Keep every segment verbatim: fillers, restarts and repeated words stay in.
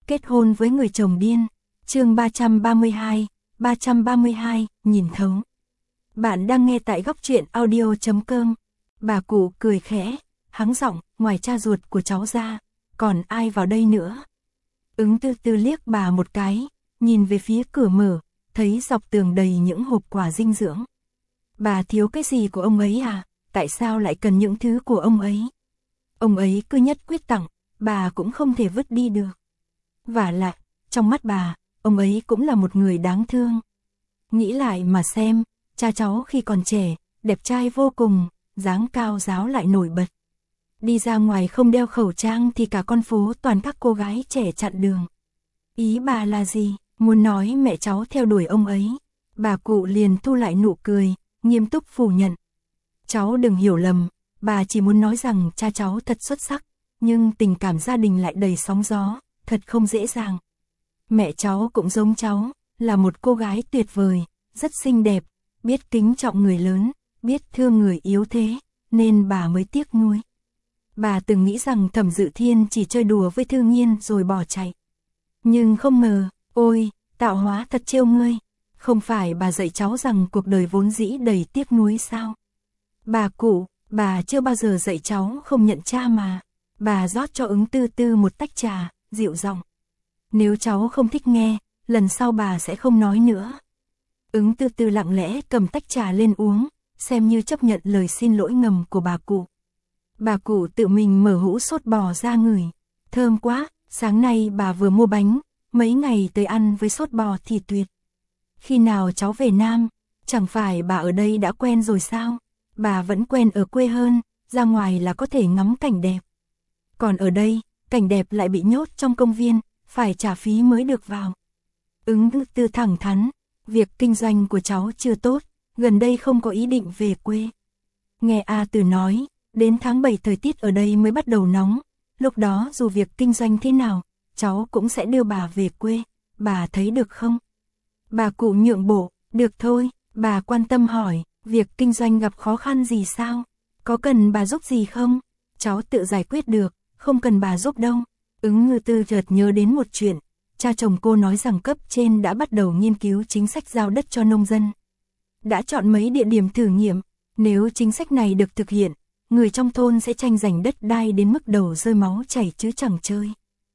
kết hôn với người chồng điên. Chương ba trăm ba mươi hai, ba trăm ba mươi hai, nhìn thấu. Bạn đang nghe tại góc truyện audio chấm com. Bà cụ cười khẽ, hắng giọng, ngoài cha ruột của cháu ra, còn ai vào đây nữa? Ứng Tư Tư liếc bà một cái, nhìn về phía cửa mở, thấy dọc tường đầy những hộp quà dinh dưỡng. Bà thiếu cái gì của ông ấy à? Tại sao lại cần những thứ của ông ấy? Ông ấy cứ nhất quyết tặng, bà cũng không thể vứt đi được. Vả lại, trong mắt bà, ông ấy cũng là một người đáng thương. Nghĩ lại mà xem, cha cháu khi còn trẻ, đẹp trai vô cùng, dáng cao ráo lại nổi bật. Đi ra ngoài không đeo khẩu trang thì cả con phố toàn các cô gái trẻ chặn đường. Ý bà là gì? Muốn nói mẹ cháu theo đuổi ông ấy. Bà cụ liền thu lại nụ cười, nghiêm túc phủ nhận. Cháu đừng hiểu lầm, bà chỉ muốn nói rằng cha cháu thật xuất sắc, nhưng tình cảm gia đình lại đầy sóng gió, thật không dễ dàng. Mẹ cháu cũng giống cháu, là một cô gái tuyệt vời, rất xinh đẹp, biết kính trọng người lớn, biết thương người yếu thế, nên bà mới tiếc nuối. Bà từng nghĩ rằng Thẩm Dự Thiên chỉ chơi đùa với Thư Nhiên rồi bỏ chạy. Nhưng không ngờ, ôi, tạo hóa thật trêu ngươi. Không phải bà dạy cháu rằng cuộc đời vốn dĩ đầy tiếc nuối sao? Bà cụ, bà chưa bao giờ dạy cháu không nhận cha mà. Bà rót cho Ứng Tư Tư một tách trà, dịu giọng. Nếu cháu không thích nghe, lần sau bà sẽ không nói nữa. Ứng Tư Tư lặng lẽ cầm tách trà lên uống, xem như chấp nhận lời xin lỗi ngầm của bà cụ. Bà cụ tự mình mở hũ sốt bò ra ngửi. Thơm quá, sáng nay bà vừa mua bánh, mấy ngày tới ăn với sốt bò thì tuyệt. Khi nào cháu về Nam, chẳng phải bà ở đây đã quen rồi sao? Bà vẫn quen ở quê hơn, ra ngoài là có thể ngắm cảnh đẹp. Còn ở đây, cảnh đẹp lại bị nhốt trong công viên, phải trả phí mới được vào. Ứng Tư thẳng thắn, việc kinh doanh của cháu chưa tốt, gần đây không có ý định về quê. Nghe A Từ nói, đến tháng bảy thời tiết ở đây mới bắt đầu nóng, lúc đó dù việc kinh doanh thế nào, cháu cũng sẽ đưa bà về quê, bà thấy được không? Bà cụ nhượng bộ, được thôi, bà quan tâm hỏi, việc kinh doanh gặp khó khăn gì sao? Có cần bà giúp gì không? Cháu tự giải quyết được, không cần bà giúp đâu. Ứng Ngư Tư chợt nhớ đến một chuyện, cha chồng cô nói rằng cấp trên đã bắt đầu nghiên cứu chính sách giao đất cho nông dân. Đã chọn mấy địa điểm thử nghiệm, nếu chính sách này được thực hiện, người trong thôn sẽ tranh giành đất đai đến mức đầu rơi máu chảy chứ chẳng chơi.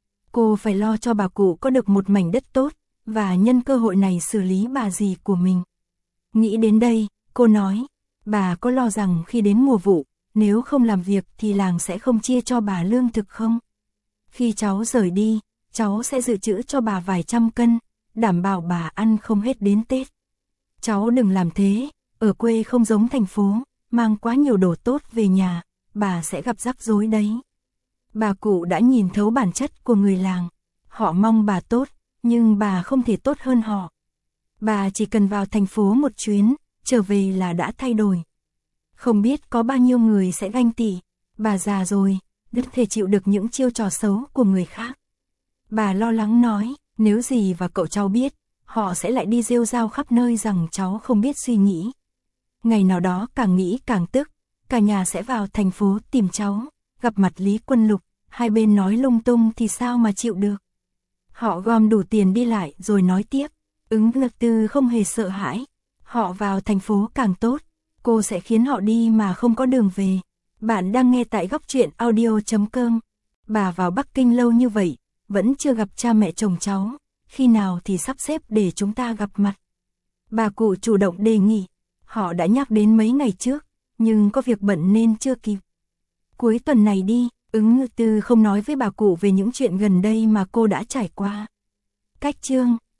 Cô phải lo cho bà cụ có được một mảnh đất tốt, và nhân cơ hội này xử lý bà dì của mình. Nghĩ đến đây, cô nói, bà có lo rằng khi đến mùa vụ, nếu không làm việc thì làng sẽ không chia cho bà lương thực không? Khi cháu rời đi, cháu sẽ dự trữ cho bà vài trăm cân, đảm bảo bà ăn không hết đến Tết. Cháu đừng làm thế, ở quê không giống thành phố, mang quá nhiều đồ tốt về nhà, bà sẽ gặp rắc rối đấy. Bà cụ đã nhìn thấu bản chất của người làng, họ mong bà tốt, nhưng bà không thể tốt hơn họ. Bà chỉ cần vào thành phố một chuyến, trở về là đã thay đổi. Không biết có bao nhiêu người sẽ ganh tị, bà già rồi, đứt thể chịu được những chiêu trò xấu của người khác. Bà lo lắng nói, nếu dì và cậu cháu biết, họ sẽ lại đi rêu rao khắp nơi rằng cháu không biết suy nghĩ. Ngày nào đó càng nghĩ càng tức, cả nhà sẽ vào thành phố tìm cháu, gặp mặt Lý Quân Lục, hai bên nói lung tung thì sao mà chịu được. Họ gom đủ tiền đi lại rồi nói tiếp, Ứng Ngư Tư không hề sợ hãi, họ vào thành phố càng tốt, cô sẽ khiến họ đi mà không có đường về. Bạn đang nghe tại góc truyện audio chấm com. Bà vào Bắc Kinh lâu như vậy, vẫn chưa gặp cha mẹ chồng cháu, khi nào thì sắp xếp để chúng ta gặp mặt. Bà cụ chủ động đề nghị, họ đã nhắc đến mấy ngày trước, nhưng có việc bận nên chưa kịp. Cuối tuần này đi, Ứng Ngư Tư không nói với bà cụ về những chuyện gần đây mà cô đã trải qua. Cách chương